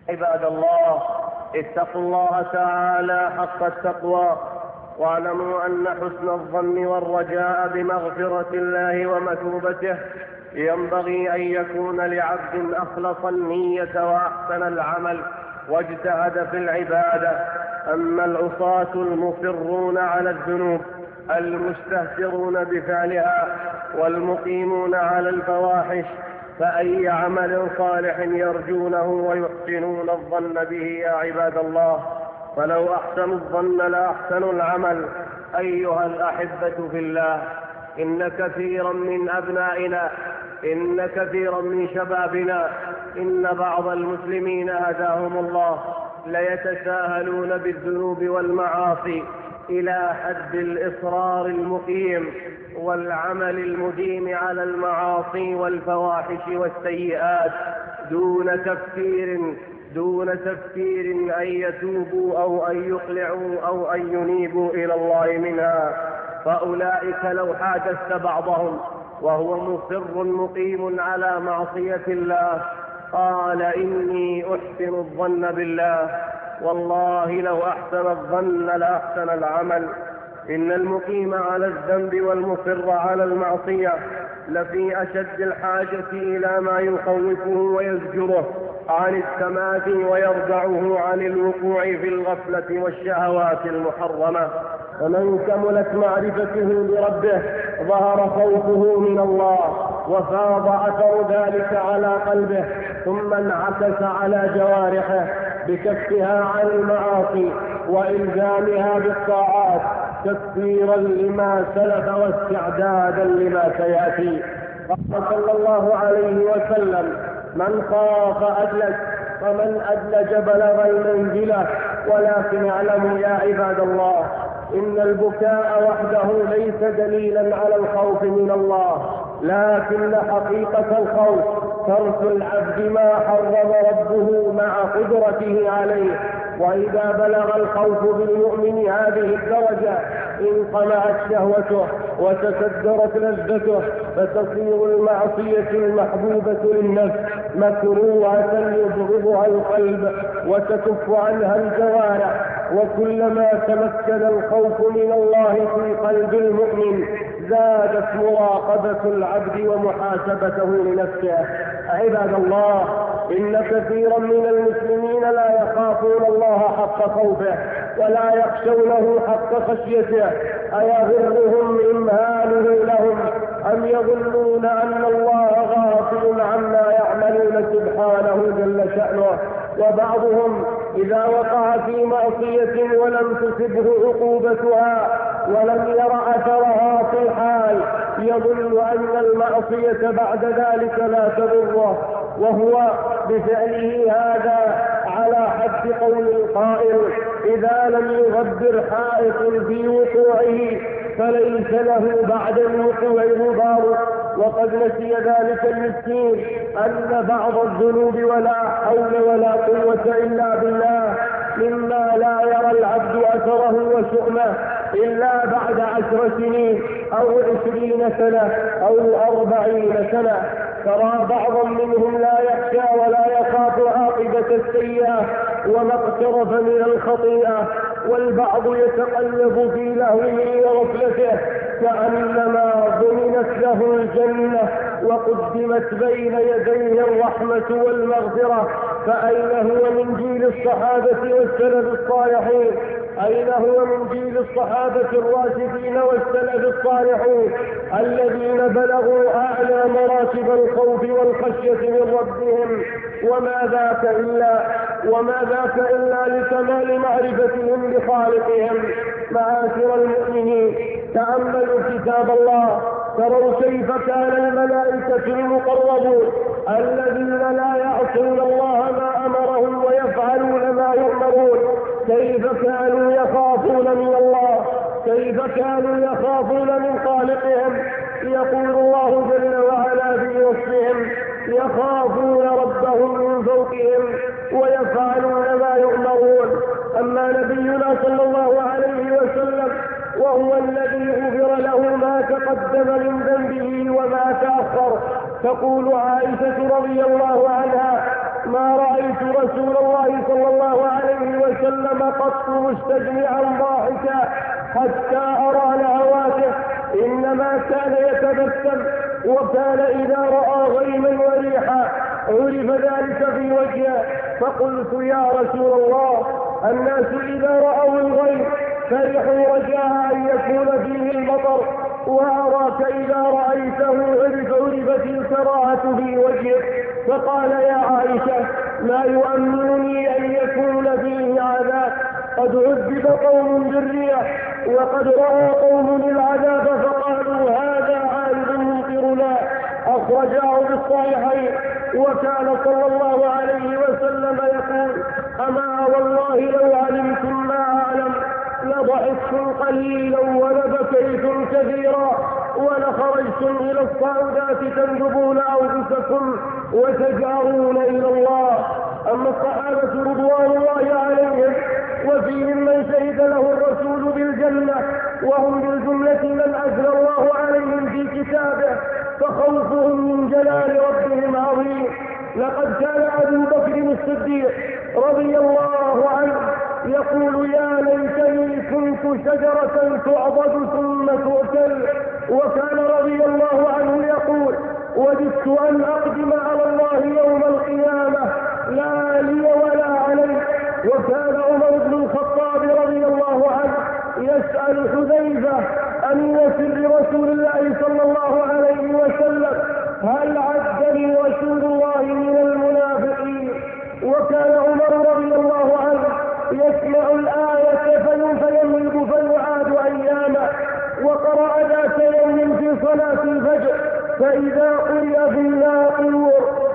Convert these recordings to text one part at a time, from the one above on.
عباد الله، اتقوا الله تعالى حق التقوى، واعلموا أن حسن الظن والرجاء بمغفرة الله ومثوبته ينبغي أن يكون لعبد أخلص النية وأحسن العمل واجتهد في العبادة. أما العصاة المصرون على الذنوب المستهترون بفعلها والمقيمون على الفواحش فأي عمل صالح يرجونه ويحسنون الظن به يا عباد الله؟ فلو أحسنوا الظن لأحسنوا العمل. أيها الأحبة في الله، إن كثيرا من أبنائنا، إن كثيرا من شبابنا، إن بعض المسلمين هداهم الله ليتساهلون بالذنوب والمعاصي إلى حد الإصرار المقيم والعمل المديم على المعاصي والفواحش والسيئات دون تفكير أن يتوبوا أو أن يقلعوا أو أن ينيبوا إلى الله منها. فأولئك لو حادثت بعضهم وهو مصر مقيم على معصية الله قال إني أحسن الظن بالله، والله لو أحسن الظن لأحسن العمل. إن المقيم على الذنب والمصر على المعصية لفي أشد الحاجة إلى ما يخوفه ويزجره عن التمادي ويردعه عن الوقوع في الغفلة والشهوات المحرمة. فمن كملت معرفته بربه ظهر خوفه من الله وفاض أثر ذلك على قلبه، ثم انعكس على جوارحه بكفها عن المعاصي وإلزامها بالطاعات تكفيرا لما سلف واستعدادا لما سيأتي. قال صلى الله عليه وسلم: من خاف أدلج، ومن أدلج بلغ المنزلة. ولكن اعلموا يا عباد الله إن البكاء وحده ليس دليلا على الخوف من الله، لكن حقيقة الخوف ترك العبد ما حرم ربه مع قدرته عليه. وإذا بلغ الخوف بالمؤمن هذه الدرجة انقمعت شهوته وتكدرت لذته، فتصير المعصية المحبوبة للنفس مكروهة يبغضها القلب وتكف عنها الجوارح. وكلما تمكن الخوف من الله في قلب المؤمن زادت مراقبة العبد ومحاسبته لنفسه. عباد الله، إن كثيرا من المسلمين لا يخافون الله حق خوفه ولا يخشونه حق خشيته. أيغرهم إمهاله لهم أم يظنون أن الله غافل عما يعملون سبحانه جل شأنه؟ وبعضهم إذا وقع في معصية ولم تصبه عقوبتها ولم ير أثرها في الحال يظن أن المعصية بعد ذلك لا تضره، وهو بفعله هذا على حد قول القائل: إذا لم يغبر حائط في وقوعه فليس له بعد الوقوع غبار. وقد نسي ذلك المسكين أن بعض الذنوب ولا حول ولا قوة إلا بالله مما لا يرى العبد أثره وشؤمه إلا بعد 10 سنين أو 20 سنة أو 40 سنة. ترى بعضا منهم لا يخشى ولا يخاف عاقبة السيئة وما اقترف من الخطيئة، والبعض يتقلب في لهوه وغفلته كأنما ضمنت له الجنة وقدمت بين يديه الرحمة والمغفرة. فأين هو من جيل الصحابة والسلف الصالحين؟ أين هو من جيل الصحابة الراشدين والسلف الصالحين الذين بلغوا أعلى مراتب الخوف والخشية من ربهم؟ وما ذاك إلا لكمال معرفتهم بخالقهم. معاشر المؤمنين، تأملوا كتاب الله، تروا كيف كان الملائكة المقربون الذين لا يعصون الله ما أمرهم ويفعلون ما يؤمرون كيف كانوا يخافون من الله، كيف كانوا يخافون من خالقهم. يقول الله جل وعلا في وصفهم: يخافون ربهم من فوقهم ويفعلون ما يؤمرون. أما نبينا صلى الله عليه وسلم وهو الذي غفر له ما تقدم من ذنبه وما تأخر، تقول عائشة رضي الله عنها: ما رأيت رسول الله وسلم قط مستجمعا ضاحكا حتى أرى لهواته، إنما كان يتبسم، وكان إذا رأى غيما وريحا عرف ذلك في وجهه. فقلت يا رسول الله، الناس إذا رأوا الغيم فرحوا رجاء أن يكون فيه المطر، وأراك إذا رأيته عرفت الكراهة في وجهك. فقال يا عائشة، لا يؤمنني أن يكون فيه عذاب، قد عذب قوم بالريح وقد رأى قوم العذاب فقالوا هذا عارض ممطرنا، أخرجاه بالصحيحين. وكان صلى الله عليه وسلم يقول: أما والله لو علمتم ما أعلم لضحكتم قليلا ولبكيتم كثيرا ولخرجتم إلى الصعودات تندبون أنفسكم وتجأرون إلى الله. أما الصحابة رضوان الله عليهم وفيهم من شهد له الرسول بالجنة، وهم بالجملة من أثنى الله عليهم في كتابه، فخوفهم من جلال ربهم عظيم. لقد كان أبو بكر الصديق رضي الله عنه يقول: يا ليتني كنت شجرة تعضد ثم تؤكل. وكان رضي الله عنه يقول: وددت أن أقدم على الله يوم القيامة لا لي ولا علي. وكان عمر بن الخطاب رضي الله عنه يسأل حذيفة أمين سر رسول الله صلى الله عليه وسلم: هل عدني رسول الله من المنافقين؟ وكان عمر رضي الله عنه يسمع الآية فيملك فيعاد أياما. وقرأ ذات يوم في صلاة الفجر فإذا قرئ في الناقور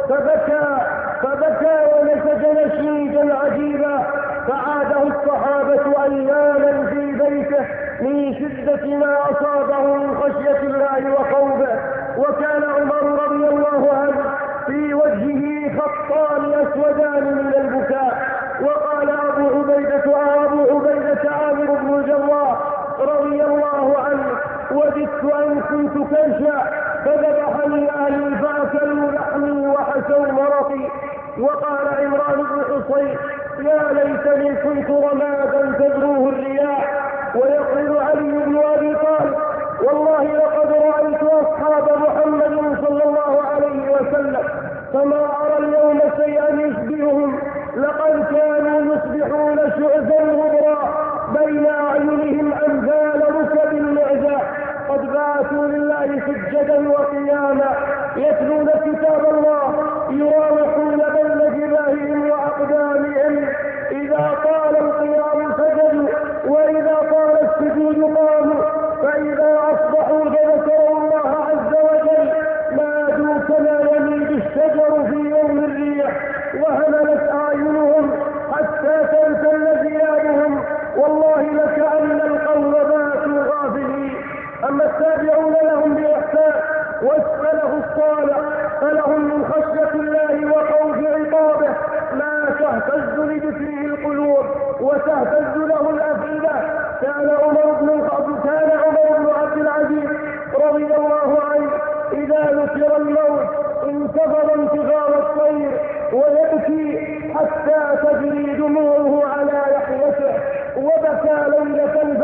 فبكى ونسج نشيدا عجيبا، فعاده الصحابة أياما في بيته من شدة ما أصابه من خشية الله وخوفه. وكان عمر رضي الله عنه في وجهه خطان أسودان من البكاء. وقال أبو عبيدة عامر بن الجراح رضي الله عنه: وددت أن كنت كرشا فذبحني أهلي فأكلوا لحمي وحسوا مرقي. وقال عمران بن حصين: يا ليتني كنت رمادا تذروه الرياح. ويقول علي بن أبي طالب: والله لقد رأيت أصحاب محمد صلى الله عليه وسلم فما أرى اليوم شيئا يشبههم، لقد كانوا يصبحون شعثا غبرا بين أعينهم أمثال ركب المعزى، قد باتوا لله سجدا وقياما يتلون كتاب الله يراوحون بين جباههم وأقدامهم، إذا طال القيام سجدوا وإذا طال السجود قاموا، فإذا أصبحوا فذكروا الله عز وجل نادوا كما يميد الشجر في يوم الريح، وهملت أعينهم حتى تنسل ثيابهم، والله لكأن القوم باتوا غافلين. أما التابعون لهم بإحسان والسلف الصالح فلهم من خشية الله وخوف عقابه ما تهتز لذكره القلوب وتهتز له الأفئدة. كان عمر بن عبد العزيز رضي الله عنه إذا ذكر الموت انتفض انتفاض الطير ويبكي حتى تجري دموعه على لحيته، وبكى ليلة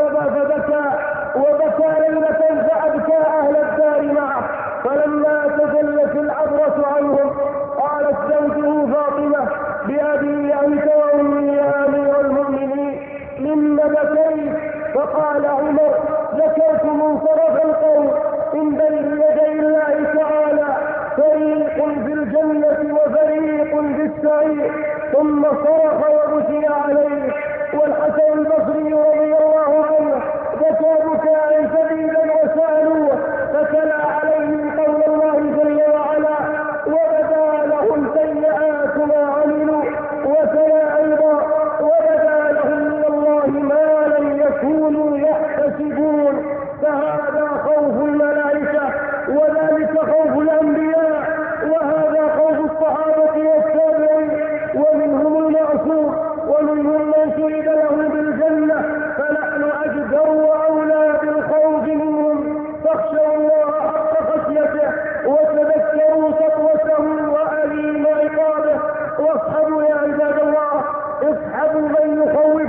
فأبكى أهل الدار معه. فلما تجلت العبرة عنهم قالت زوجه فاطمة: بأبي أنت وأمي يا أمير المؤمنين مما بكيت؟ فقال عمر: ذكرت منصرف القوم من بين يدي الله تعالى، فريق في الجنة وفريق في السعير، ثم صرخ وبكي عليه. والحسن البصري رضي الله عنه بكى بكاء شديدا وسألوه فتلا عليهم قول الله جل وعلا: وبدا لهم سيئات ما عملوا، وتلا أيضا: وبدا لهم من الله ما لم يكونوا يحتسبون. فهذا خوف الملائكة وذلك خوف الأنبياء، وهذا خوف الصحابة والتابعين، ومنهم المعصوم ومنهم من شهد له بالجنة، فنحن أجدر وأولى بالخوف منهم. فاخشوا الله حق خشيته وتذكروا سطوته وأليم عقابه، واصحبوا يا عباد الله، اصحبوا من يخوف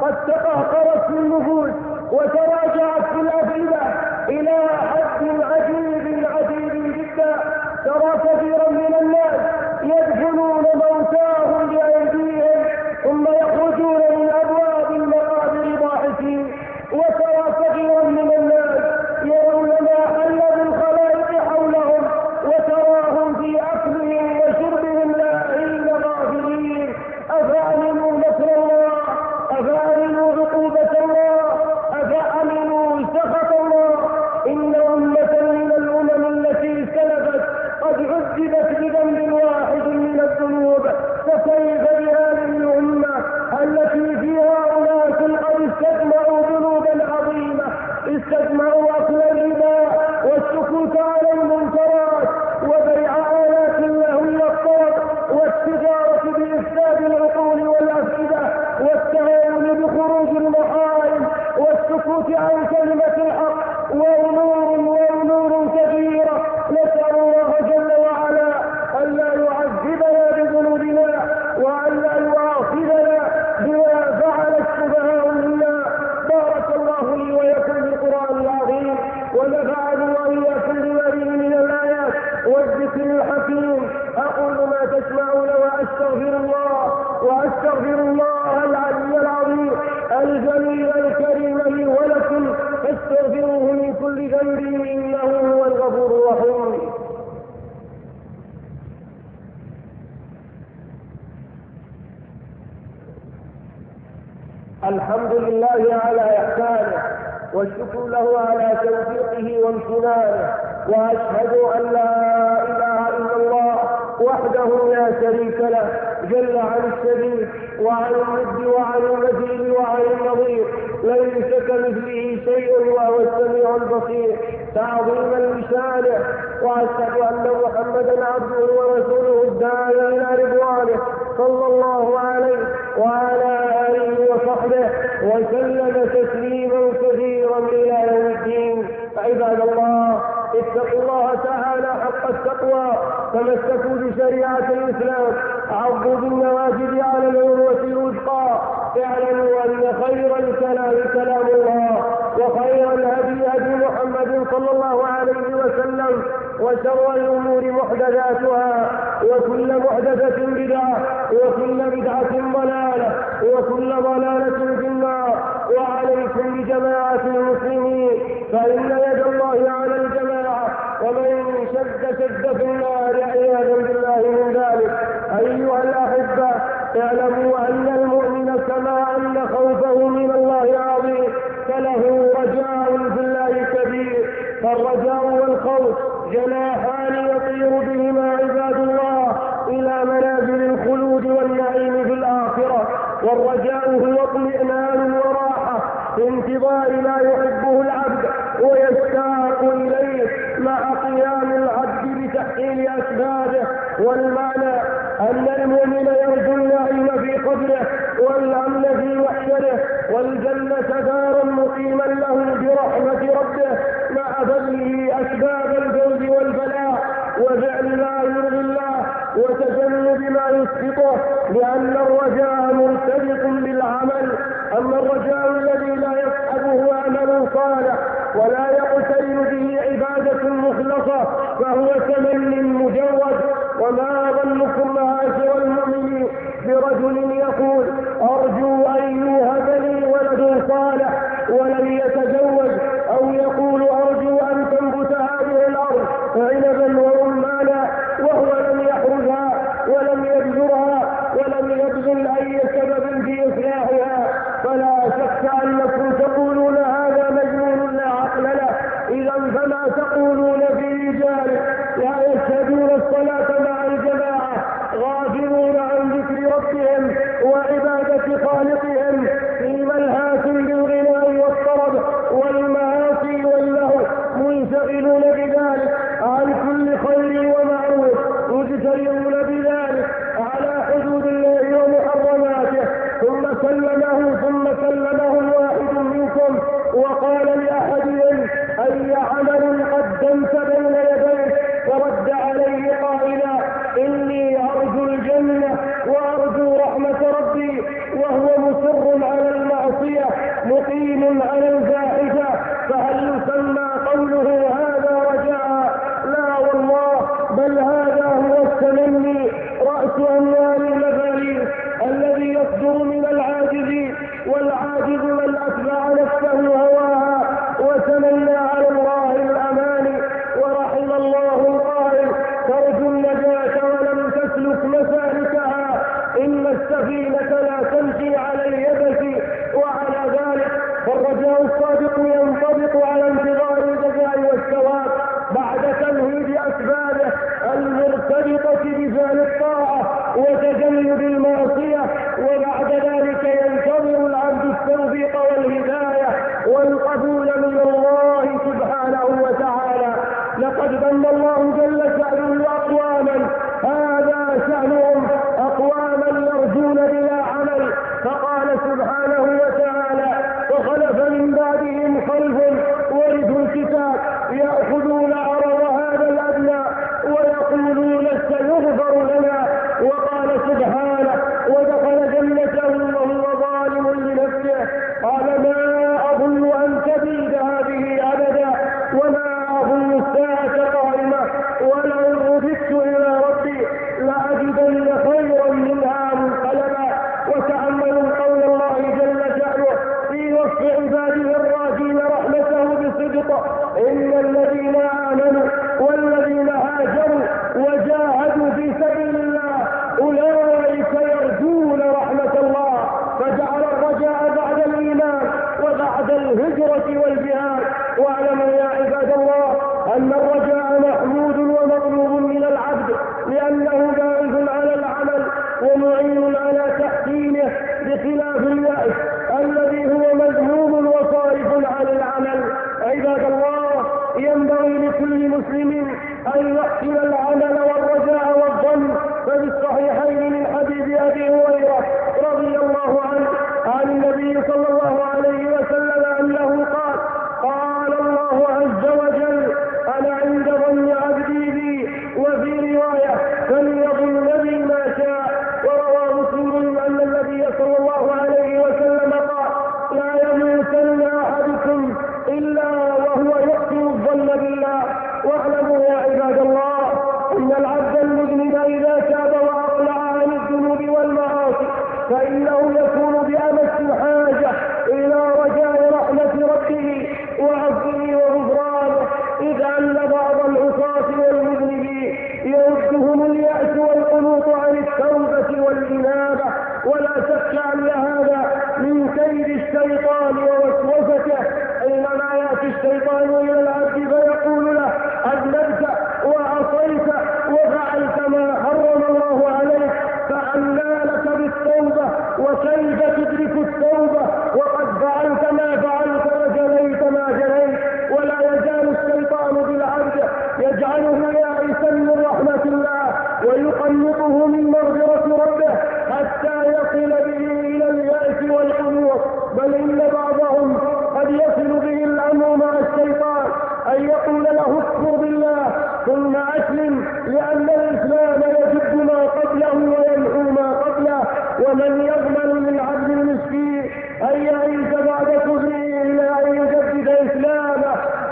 قد تقهقرت في النفوس وتراجعت في الأفئدة إلى حد عجيب جدا. ترى كثيرا من الناس يدفنون موتاهم بأيديهم ثم يخرجون من أبواب المقابر ضاحكين، وترى كثيرا من الناس يرون ما حل بالخلائق حولهم وتراهم في أكلهم وشربهم لاهين غافلين. أفأمنوا مكر الله؟ أفأمنوا عقوبة الله؟ أفأمنوا سخط الله؟ إن أمة من الأمم التي سلفت قد عذبت بذنب واحد من الذنوب، فكيف بهذه الأمة التي فيها أناس قد استجمعوا ذنوبا عظيمة، استجمعوا أكل الربا والسكوت على المنكرات وبيع آلات اللهو والطرب والتجارة بإفساد العقول والأفئدة والتهاون بخروج المحارم والسكوت عن كلمة الحق وأمور كثيرة. نسأل الله جل وعلا ألا يعذبنا بذنوبنا وألا يؤاخذنا بما فعل السفهاء منا. بارك الله لي ولكم بالقرآن العظيم ونفعني وإياكم بما فيه من الآيات والذكر الحكيم. أقول ما تسمعون وأستغفر الله العلي العظيم الجليل الكريم لي ولكم فاستغفروه من كل ذنب إنه هو الغفور الرحيم. الحمد لله على إحسانه والشكر له على توفيقه وامتنانه، وأشهد أن لا إله إلا الله وحده لا شريك له جل عن الشريك وعن الند وعن المثيل وعن النظير، ليس كمثله شيء وهو السميع البصير تعظيما لشانه. وأشهد أن محمدا عبده ورسوله الداعي إلى رضوانه صلى الله عليه وعلى آله وصحبه وسلم تسليما كثيرا إلى يوم الدين. عباد الله، اتقوا الله تعالى حق التقوى، تمسكوا بشريعة الإسلام، عضوا بالنواجذ على العروة الوثقى. اعلموا أن خير الكلام كلام الله، وخير الهدي هدي محمد صلى الله عليه وسلم، وشر الأمور محدثاتها، وكل محدثة بدعة، وكل بدعة ضلالة، وكل ضلالة في النار. وعليكم بجماعة المسلمين، فإن يد الله على الجماعة، ومن شد في النار عياذا بالله من ذلك. أيها الأحبة، اعلموا أن المؤمن كما أن خوفه من الله عظيم فله رجاء في الله كبير. فالرجاء والخوف جناحان يطير بهما عباد الله إلى منازل الخلود والنعيم في الآخرة. والرجاء هو اطمئنان وراحة في انتظار ما يحبه العبد ويشتاق إليه مع قيام العبد بتحصيل أسبابه. والمعنى أن المؤمن يرجو النعيم في قبره والأمن في محشره والجنة دارا مقيما له برحمة ربه مع بذله أسباب الفوز والفلاح وفعل ما يرضي الله وتجنب ما يسقطه، لأن الرجاء مرتبط بالعمل. أما الرجاء الذي لا يصحبه عمل صالح ولا يقترن به عبادة مخلصة فهو تمن مجرد. وما ظنكم معاشر المؤمنين برجل يقول أرجو أن يوهب لي ولد صالح ولم يتزوج، أو يقول أرجو أن تنبت هذه الأرض عنبا ورمانا وهو لم يحرثها ولم يبذرها ولم يبذل أي سبب في إصلاحها، فلا شك أنكم تقولون هذا مجنون لا عقل له. إذا فما تقولون في رجال لا يشهدون الصلاة مع الجماعة غافلون عن ذكر ربهم وعبادة خالقهم في ملهاة بالغناء والطرب والمعاصي واللهو، منشغلون بذلك عن كل خير ومعروف، مجترئون بذلك على حدود الله ومحرماته. ثم كلمه واحد منكم وقال لأحدهم أي عمل قدمت بين يديك، فرد عليه قائلا إني أرجو الجنة وأرجو رحمة ربي، وهو مصر على المعصية على الفاحشة فهل يسمى قوله هذا رجاء؟ لا والله، بل هذا هو التمني، رأس أموال المفاليس الذي يصدر من العاجز، والعاجز من أتبع نفسه هواها وتمنى على الله الأمان. ورحم الله القائل: ترجو النجاة ولم تسلك مسالكها، إن السفينة لا تمشي على اليبس. وعلى ذلك فالرجاء الصادق ينطبق على انتظار الجزاء والثواب بعد تمهيد أسبابه المرتبطة بفعل الطاعة وتجنب المعصية، وبعد ذلك ينتظر العبد التوفيق والهداية والقبول من الله سبحانه وتعالى. لقد ذم الله جل شأنه أقواما هذا شأنهم، أقواما يرجون بلا عمل، فقال سبحانه وتعالى: وخلف من بعدهم خلف ورثوا الكتاب يأخذون عرض هذا الأدنى ويقولون سيغفر لنا. وقال سبحانه: ودخل جنته وهو ظالم لنفسه قال: ما أظن أن تبيد هذه أبدا وما أظن الساعة قائمة ولئن رددت إلى ربي لأجدن خيرا منها منقلبا. وتأملوا قول الله جل شأنه في وصف عباده الراجين رحمته بصدق: إن الذين آمنوا والذين هاجروا وجاهدوا في سبيل الله أولئك يرجون رحمة الله. فجعل الرجاء بعد الإيمان وبعد الهجرة والجهاد. واعلموا يا عباد الله أن الرجاء محمود ومطلوب من العبد، لأنه باعث على العمل ومعين على تحسينه، بخلاف اليأس الذي هو مذموم وصارف عن العمل. عباد الله، ينبغي لكل مسلم أن يحسن العمل والرجاء والظن. ففي الصحيحين من حديث أبي هريرة رضي الله عنه عن النبي صلى الله عليه وسلم أنه قال: قال الله عز وجل: أنا عند ظن عبدي بي. وفي رواية: فليظن بي ما شاء. وروى مسلم أن النبي صلى الله عليه وسلم قال: لا يموتن أحدكم إلا وهو يحسن الظن بالله. واعلموا يا عباد الله أن العبد المذنب إذا تاب وأقلع عن الذنوب والمعاصي فإنه يكون بأمس الحاجة إلى رجاء رحمة ربه وعفوه وغفرانه، إذ أن بعض العصاة والمذنبين يردهم اليأس والقنوط عن التوبة والإنابة. ولا شك أن هذا من كيد الشيطان ووسوسته، حينما يأتي الشيطان إلى العبد فيقول له: أذنبت وعصيت وفعلت ما حرم الله عليك، فأنى لك بالتوبة وكيف تدرك التوبة وقد فعلت ما فعلت وجنيت ما جنيت. ولا يزال الشيطان بالعبد يجعله يائسا من رحمة الله ويقنطه من مغفرة ربه حتى يصل به إلى اليأس والقنوط. بل إن بعضهم قد يصل به الأمر مع الشيطان أن يقول له: اكفر بالله ثم أسلم، لأن الإسلام يجب ما قبله ويمحو ما قبله. ومن يضمن للعبد المسكين أن يعيش بعد كفره إلى أن يجدد إسلامه؟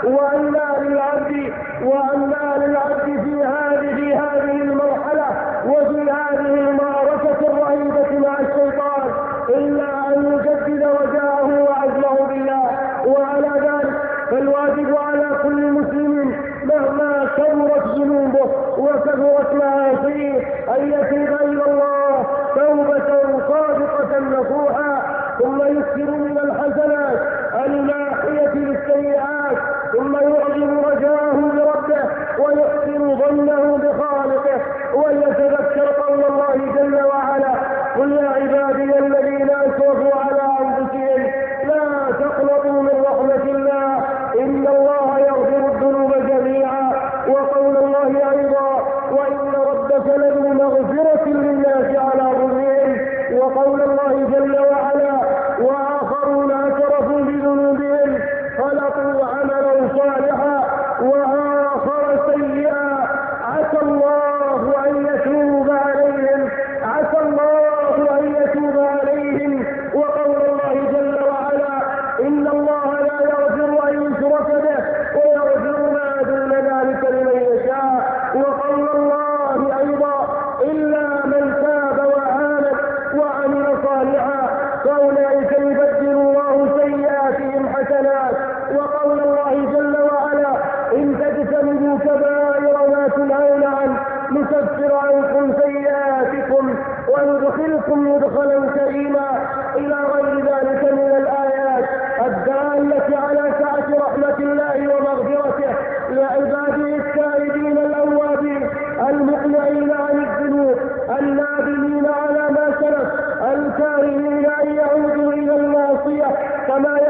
وأن للعبد في هذه المرحلة وفي هذه المعركة الرهيبة مع الشيطان إلا أن يجدد رجاءه وعزمه بالله. وعلى ذلك فالواجب على كل مسلم مهما كبرت ذنوبه وكثرت معاصيه أن يتوب إلى الله توبة صادقة نصوحا، ثم يكثر من الحسنات الماحية للسيئات، ثم يعظم رجاءه بربه ويحسن ظنه بخالقه، وليتذكر قول الله جل وعلا: قل يا عبادي الذين أسرفوا على أنفسهم لا تقنطوا من رحمة الله إن الله يغفر الذنوب جميعا. وقول الله أيضا: وإن ربك لذو مغفرة للناس على ظلمهم. وقول الله جل وعلا: وآخرون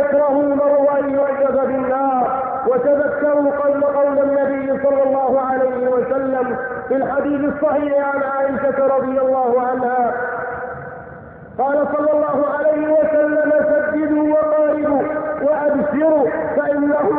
يكرهون أن يعذب بالنار. وتذكروا قول النبي صلى الله عليه وسلم في الحديث الصحيح عن عائشة رضي الله عنها قال صلى الله عليه وسلم: سددوا وقاربوا وأبشروا فإنه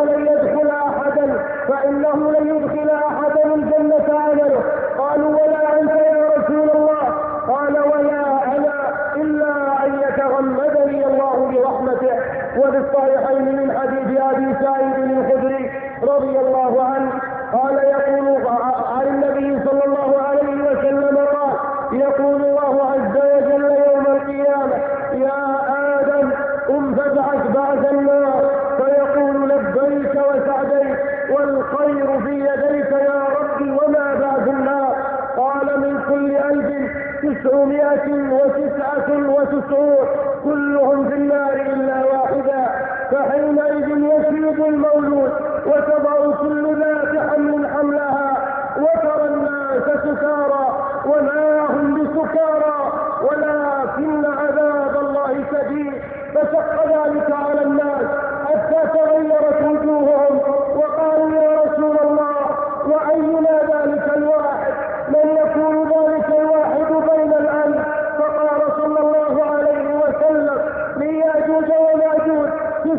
لن يدخل أحدا الجنة عمله. قالوا: ولا أنت يا رسول الله؟ قال: ولا أنا إلا أن يتغمدني الله برحمته. وفي الصحيحين من حديث أبي سعيد الخدري رضي الله عنه قال يقول عن النبي صلى الله عليه وسلم قال: يقول الله عز وجل يوم القيامة: يا آدم قم فابعث بعث النار. فيقول: لبيك وسعديك والخير في يديك يا ربي، وما بعث النار؟ قال: من كل 1999 كلهم في النار إلا واحدا. فحينئذ يفيض المولود وتضع كل ذات حمل حملها، وترى الناس سكارى وما هم بسكارى ولكن عذاب الله شديد. فشق ذلك على الناس حتى تغيرت وجوههم وقالوا: يا رسول الله، وأينا ذلك الواحد؟ من يكون ذلك الواحد بين الألف؟ فقال صلى الله عليه وسلم: من يأجوج ومأجوج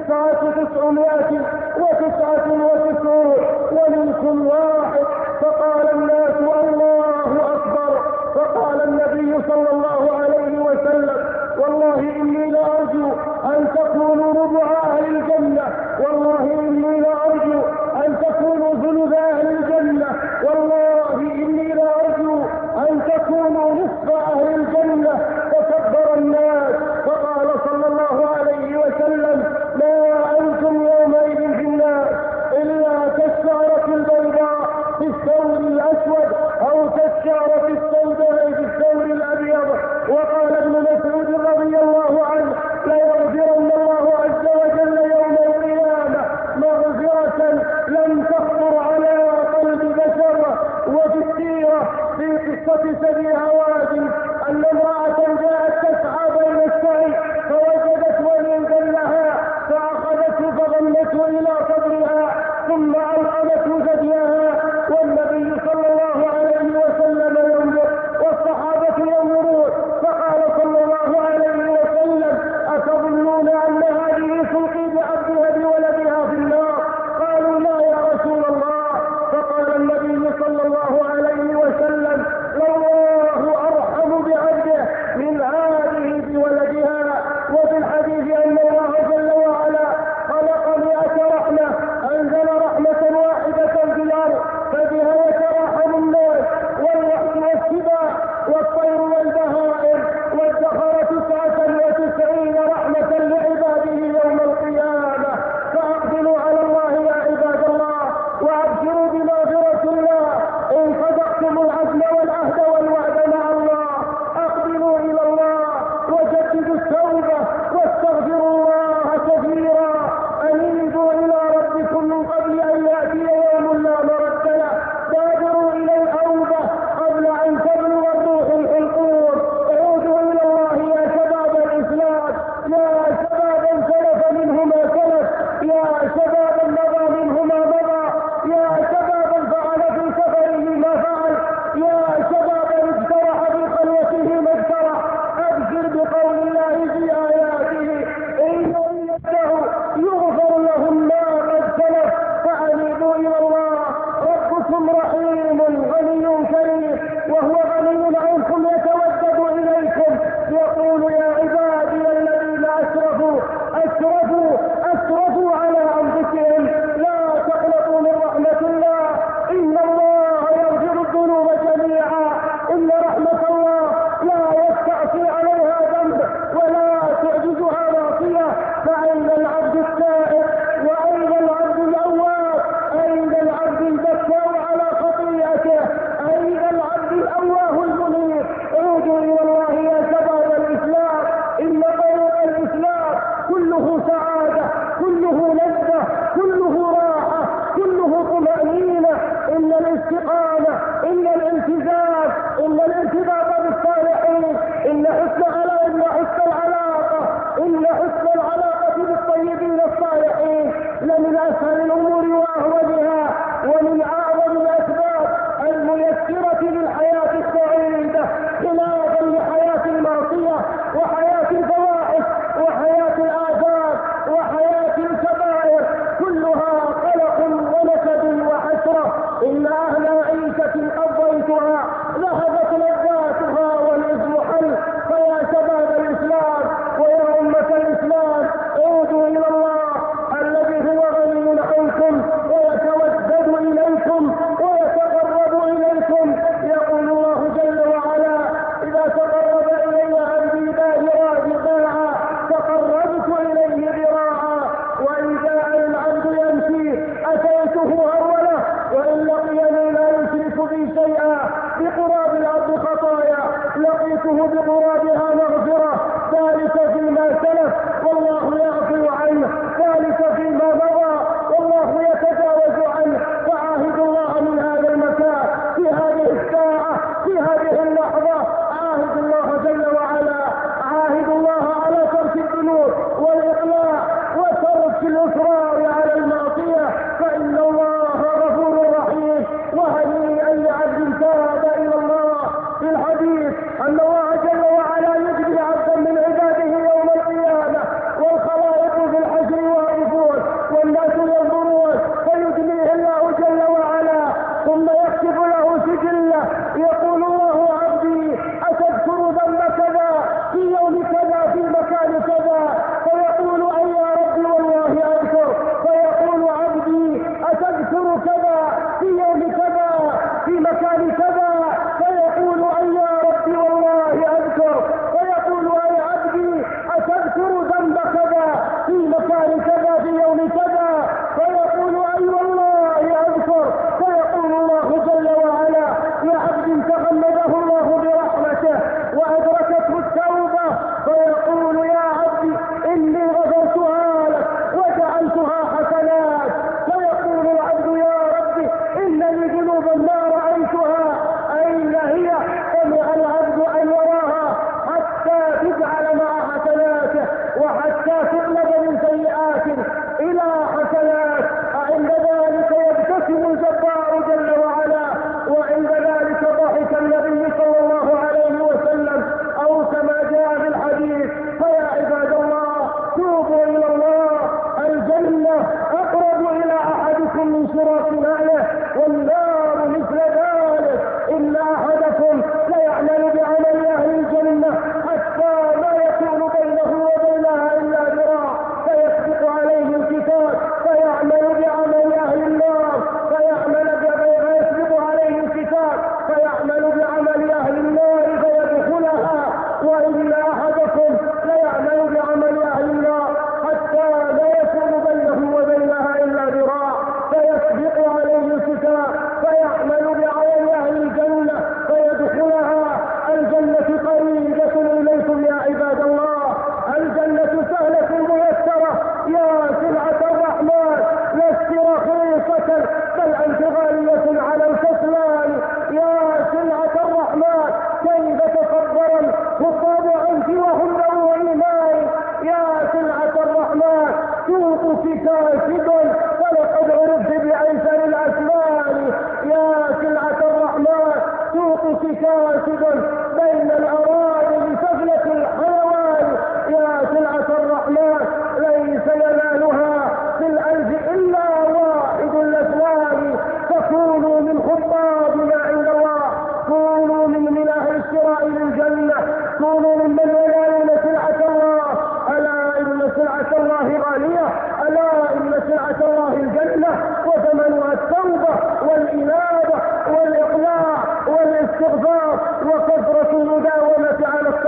999 ومنكم واحد. فقال الناس: الله أكبر. فقال النبي صلى الله عليه وسلم: والله إني لأرجو أن تكونوا ربع أهل الجنة، والله إني لأرجو أن تكونوا ثلث أهل الجنة، والله إني لأرجو أن تكونوا نصف أهل الجنة. فكبر الناس. فقال صلى الله عليه وسلم: ما أنتم يومئذ في الناس إلا كالشعرة البيضاء في الثور الأسود أو كالشعرة السوداء في الثور الأبيض. كاسد فلقد عرفت بأيسر الأسمان. يا سلعة الرحمن سوقك كاسد بين الأراضي سفلة الحيوان. يا سلعة الرحمن ليس ينالها في الألف إلا واحد الأسنان. فكونوا من خطابنا عند الله، كونوا من أهل الشراء للجنة، كونوا ممن ينالون سلعة الله. ألا إن سلعة الله غالية، ألا إن سلعة الله الجنة وثمنها التوبة والإنابة والإقلاع والاستغفار وكثرة المداومة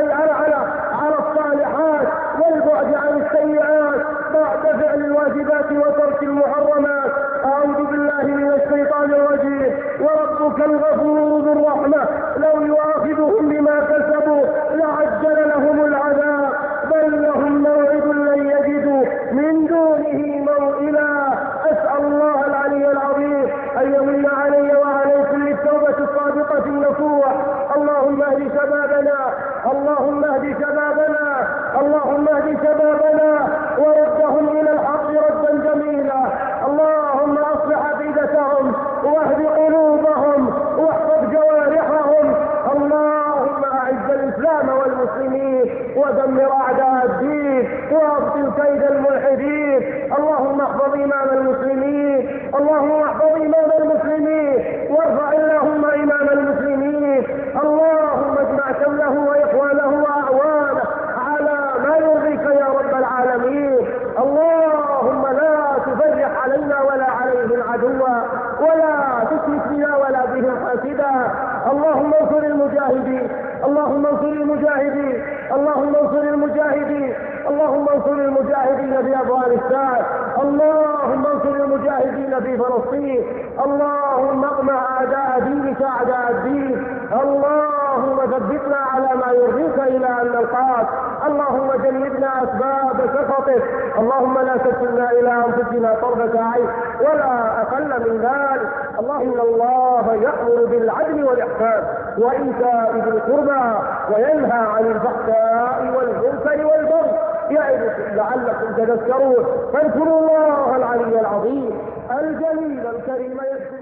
على الصالحات والبعد عن السيئات بعد فعل الواجبات وترك المحرمات. أعوذ بالله من الشيطان الرجيم. وربك الغفور ذو الرحمة لو يؤاخذهم بما كسبوا لعجل لهم العذاب بل لهم موعد لن يجدوا من دونه موئلا. أسأل الله العلي العظيم أن يمن علي وعليكم بالتوبة الصادقة النصوح. اللهم اهد شبابنا، اللهم اهد شبابنا، اللهم اهد شبابنا وردهم إلى الحق ردا جميلا. اللهم أصلح عقيدتهم واهد قلوبهم واحفظ جوارحهم. اللهم أعز الإسلام والمسلمين ودمر أعداء الدين وأبطل كيد الملحدين. اللهم احفظ إمام المسلمين، اللهم احفظ إمام المسلمين وارفع اللهم إمام المسلمين. اللهم اجمع شمله وإخوانه وأعوانه على ما يرضيك يا رب العالمين. اللهم لا تفرح علينا ولا عليهم عدوا ولا تشرك بنا ولا بهم حاسدا. اللهم انصر المجاهدين، اللهم انصر المجاهدين، اللهم انصر المجاهدين، اللهم انصر المجاهدين في أفغانستان، اللهم انصر المجاهدين في فلسطين. اللهم اقمع أعداء دينك أعداء الدين. اللهم ثبتنا على ما يرضيك إلى أن نلقاك. اللهم جنبنا أسباب سخطك. اللهم لا تكلنا إلى أنفسنا طرفة عين ولا أقل من ذلك. إن الله يأمر بالعدل والإحسان وإيتاء ذي القربى وينهى عن الفحشاء والمنكر والبغي يعظكم لعلكم تذكرون. فاذكروا الله العلي العظيم الجليل الكريم يذكركم.